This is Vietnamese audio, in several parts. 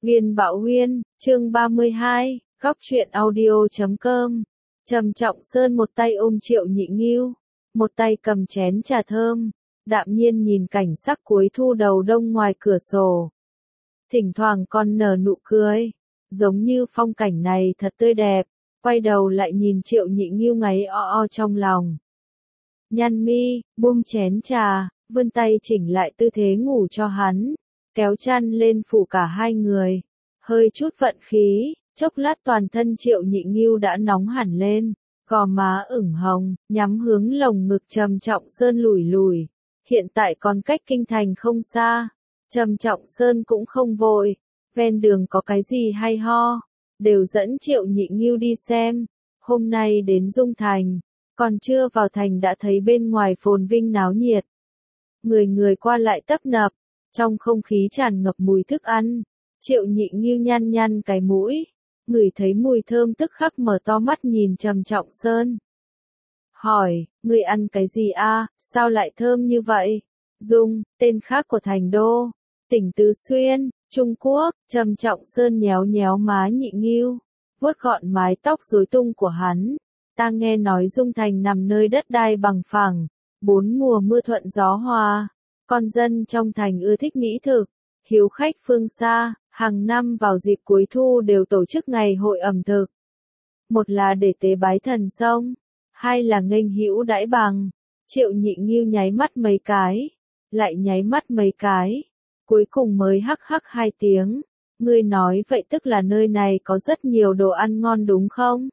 Viên Bạo Huyên, chương 32, góc truyện audio.com. Trầm Trọng Sơn một tay ôm Triệu Nhị Ngưu, một tay cầm chén trà thơm, đạm nhiên nhìn cảnh sắc cuối thu đầu đông ngoài cửa sổ. Thỉnh thoảng còn nở nụ cười, giống như phong cảnh này thật tươi đẹp, quay đầu lại nhìn Triệu Nhị Ngưu ngáy o trong lòng. Nhăn mi, buông chén trà, vươn tay chỉnh lại tư thế ngủ cho hắn, kéo chăn lên phủ cả hai người, hơi chút vận khí, chốc lát toàn thân Triệu Nhị Ngưu đã nóng hẳn lên, gò má ửng hồng, nhắm hướng lồng ngực Trầm Trọng Sơn lủi lủi. Hiện tại còn cách kinh thành không xa, Trầm Trọng Sơn cũng không vội, ven đường có cái gì hay ho, đều dẫn Triệu Nhị Ngưu đi xem. Hôm nay đến Dung Thành, còn chưa vào thành đã thấy bên ngoài phồn vinh náo nhiệt. Người người qua lại tấp nập, trong không khí tràn ngập mùi thức ăn. Triệu Nhị Ngưu nhăn nhăn cái mũi, ngửi thấy mùi thơm tức khắc mở to mắt nhìn Trầm Trọng Sơn. Hỏi, ngươi ăn cái gì a? Sao lại thơm như vậy? Dung, tên khác của thành đô, tỉnh Tứ Xuyên, Trung Quốc. Trầm Trọng Sơn nhéo nhéo má Nhị Ngưu, vuốt gọn mái tóc rối tung của hắn. Ta nghe nói Dung Thành nằm nơi đất đai bằng phẳng, bốn mùa mưa thuận gió hòa, con dân trong thành ưa thích mỹ thực, hiếu khách phương xa, hàng năm vào dịp cuối thu đều tổ chức ngày hội ẩm thực. Một là để tế bái thần sông, hai là nghênh hữu đãi bằng. Triệu Nhị Ngưu nháy mắt mấy cái, lại nháy mắt mấy cái, cuối cùng mới hắc hắc hai tiếng. Ngươi nói vậy tức là nơi này có rất nhiều đồ ăn ngon đúng không?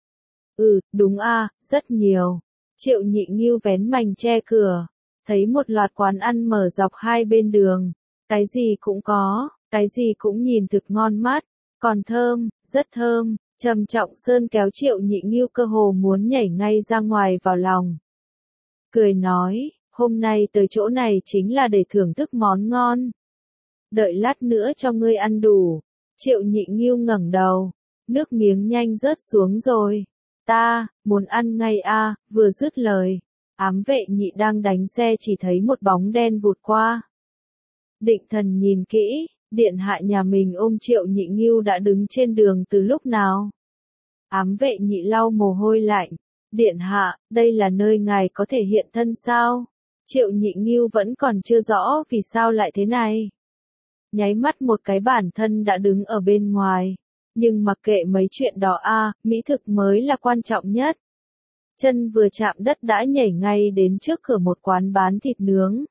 Ừ, đúng a, rất nhiều. Triệu Nhị Ngưu vén mành che cửa, thấy một loạt quán ăn mở dọc hai bên đường, cái gì cũng có, cái gì cũng nhìn thực ngon mắt, còn thơm, rất thơm. Trầm Trọng Sơn kéo Triệu Nhị Ngưu cơ hồ muốn nhảy ngay ra ngoài vào lòng. Cười nói, hôm nay tới chỗ này chính là để thưởng thức món ngon. Đợi lát nữa cho ngươi ăn đủ. Triệu Nhị Ngưu ngẩng đầu, nước miếng nhanh rớt xuống rồi. Ta, muốn ăn ngay a. Vừa dứt lời, ám vệ nhị đang đánh xe chỉ thấy một bóng đen vụt qua. Định Thần nhìn kỹ, điện hạ nhà mình ôm Triệu Nhị Ngưu đã đứng trên đường từ lúc nào? Ám vệ nhị lau mồ hôi lạnh, điện hạ, đây là nơi ngài có thể hiện thân sao? Triệu Nhị Ngưu vẫn còn chưa rõ vì sao lại thế này. Nháy mắt một cái bản thân đã đứng ở bên ngoài, nhưng mặc kệ mấy chuyện đó mỹ thực mới là quan trọng nhất. Chân vừa chạm đất đã nhảy ngay đến trước cửa một quán bán thịt nướng.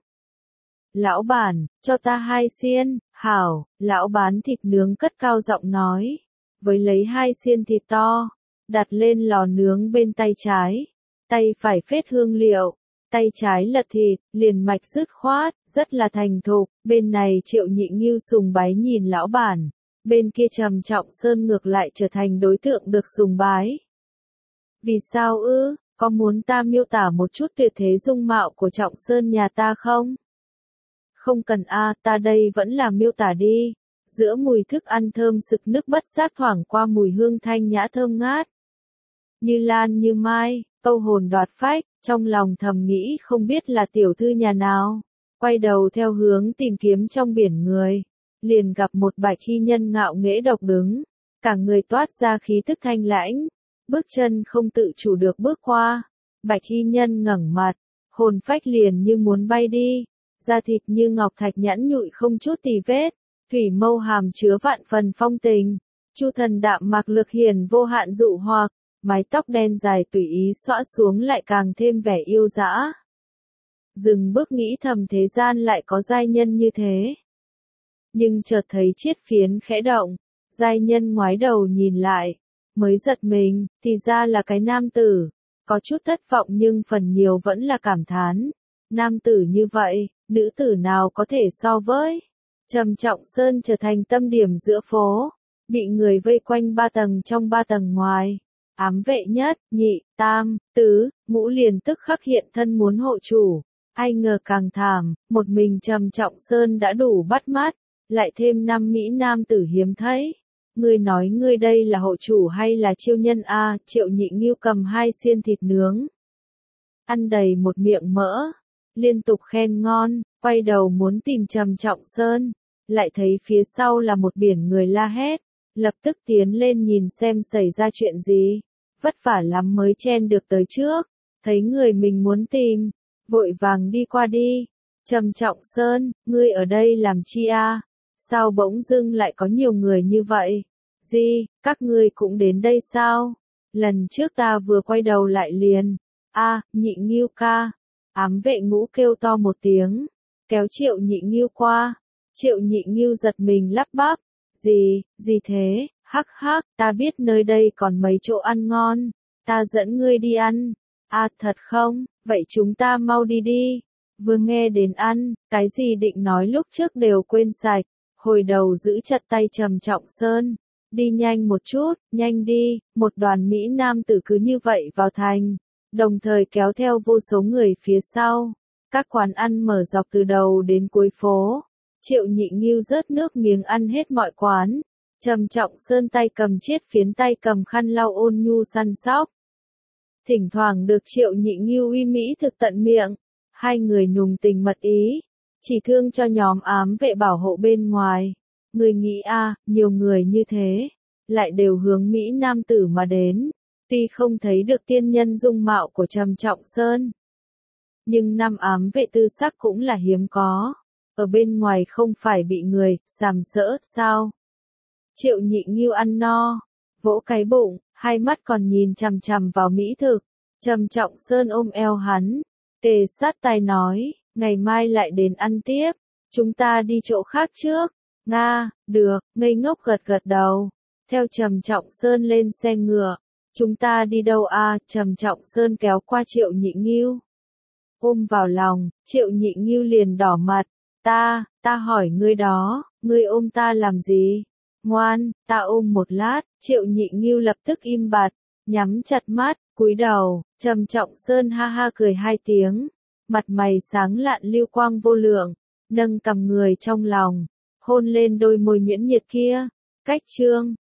Lão bản, cho ta 2 xiên. Hảo. Lão bán thịt nướng cất cao giọng nói, với lấy 2 xiên thịt to, đặt lên lò nướng bên tay trái, tay phải phết hương liệu, tay trái lật thịt, liền mạch dứt khoát, rất là thành thục. Bên này Triệu Nhị Ngưu sùng bái nhìn lão bản, bên kia Trầm Trọng Sơn ngược lại trở thành đối tượng được sùng bái. Vì sao ư? Có muốn ta miêu tả một chút tuyệt thế dung mạo của Trọng Sơn nhà ta không? Không cần ta đây vẫn là miêu tả đi. Giữa mùi thức ăn thơm sực nước bất giác thoảng qua mùi hương thanh nhã thơm ngát. Như lan như mai, câu hồn đoạt phách, trong lòng thầm nghĩ không biết là tiểu thư nhà nào. Quay đầu theo hướng tìm kiếm trong biển người, liền gặp một bạch y nhân ngạo nghễ độc đứng, cả người toát ra khí tức thanh lãnh, bước chân không tự chủ được bước qua. Bạch y nhân ngẩng mặt, hồn phách liền như muốn bay đi, da thịt như ngọc thạch nhẵn nhụi không chút tì vết, thủy mâu hàm chứa vạn phần phong tình, chu thần đạm mạc lực hiển vô hạn dụ hoặc, mái tóc đen dài tùy ý xõa xuống lại càng thêm vẻ yêu dã. Dừng bước nghĩ thầm thế gian lại có giai nhân như thế. Nhưng chợt thấy chiết phiến khẽ động, giai nhân ngoái đầu nhìn lại, mới giật mình, thì ra là cái nam tử, có chút thất vọng nhưng phần nhiều vẫn là cảm thán. Nam tử như vậy, nữ tử nào có thể so với? Trầm Trọng Sơn trở thành tâm điểm giữa phố, bị người vây quanh 3 tầng trong 3 tầng ngoài. Ám vệ nhất, nhị, tam, tứ, ngũ liền tức khắc hiện thân muốn hộ chủ. Ai ngờ càng thảm, một mình Trầm Trọng Sơn đã đủ bắt mắt, lại thêm 5 mỹ nam tử hiếm thấy. Ngươi nói ngươi đây là hộ chủ hay là chiêu nhân a? Triệu Nhị Ngưu cầm 2 xiên thịt nướng, ăn đầy một miệng mỡ, liên tục khen ngon, quay đầu muốn tìm Trầm Trọng Sơn, lại thấy phía sau là một biển người la hét, lập tức tiến lên nhìn xem xảy ra chuyện gì, vất vả lắm mới chen được tới trước, thấy người mình muốn tìm, vội vàng đi qua đi. Trầm Trọng Sơn, ngươi ở đây làm chi a? Sao bỗng dưng lại có nhiều người như vậy? Gì, các ngươi cũng đến đây sao? Lần trước ta vừa quay đầu lại liền. A, Nhị Ngưu ca. Ám vệ ngũ kêu to một tiếng, kéo Triệu Nhị Ngưu qua. Triệu Nhị Ngưu giật mình lắp bắp. Gì thế? Hắc hắc, ta biết nơi đây còn mấy chỗ ăn ngon. Ta dẫn ngươi đi ăn. À thật không? Vậy chúng ta mau đi đi. Vừa nghe đến ăn, cái gì định nói lúc trước đều quên sạch. Hồi đầu giữ chặt tay Trầm Trọng Sơn. Đi nhanh một chút, nhanh đi. Một đoàn Mỹ Nam tử cứ như vậy vào thành, đồng thời kéo theo vô số người phía sau. Các quán ăn mở dọc từ đầu đến cuối phố. Triệu Nhị Ngưu rớt nước miếng ăn hết mọi quán. Trầm Trọng Sơn tay cầm chiết phiến tay cầm khăn lau ôn nhu săn sóc. Thỉnh thoảng được Triệu Nhị Ngưu uy mỹ thực tận miệng. Hai người nùng tình mật ý. Chỉ thương cho nhóm ám vệ bảo hộ bên ngoài. Người nghĩ a, nhiều người như thế, lại đều hướng Mỹ Nam tử mà đến. Tuy không thấy được tiên nhân dung mạo của Trầm Trọng Sơn, nhưng năm ám vệ tư sắc cũng là hiếm có. Ở bên ngoài không phải bị người sàm sỡ sao? Triệu Nhị Ngưu ăn no, vỗ cái bụng, hai mắt còn nhìn chằm chằm vào mỹ thực. Trầm Trọng Sơn ôm eo hắn, kề sát tai nói, ngày mai lại đến ăn tiếp, chúng ta đi chỗ khác trước. Nga, được, ngây ngốc gật gật đầu. Theo Trầm Trọng Sơn lên xe ngựa. Chúng ta đi đâu a? Trầm Trọng Sơn kéo qua Triệu Nhị Ngưu, ôm vào lòng. Triệu Nhị Ngưu liền đỏ mặt. Ta hỏi ngươi đó, ngươi ôm ta làm gì? Ngoan, ta ôm một lát. Triệu Nhị Ngưu lập tức im bặt, nhắm chặt mắt, cúi đầu. Trầm Trọng Sơn ha ha cười hai tiếng, mặt mày sáng lạn lưu quang vô lượng, nâng cầm người trong lòng, hôn lên đôi môi nhuyễn nhiệt kia. Cách chương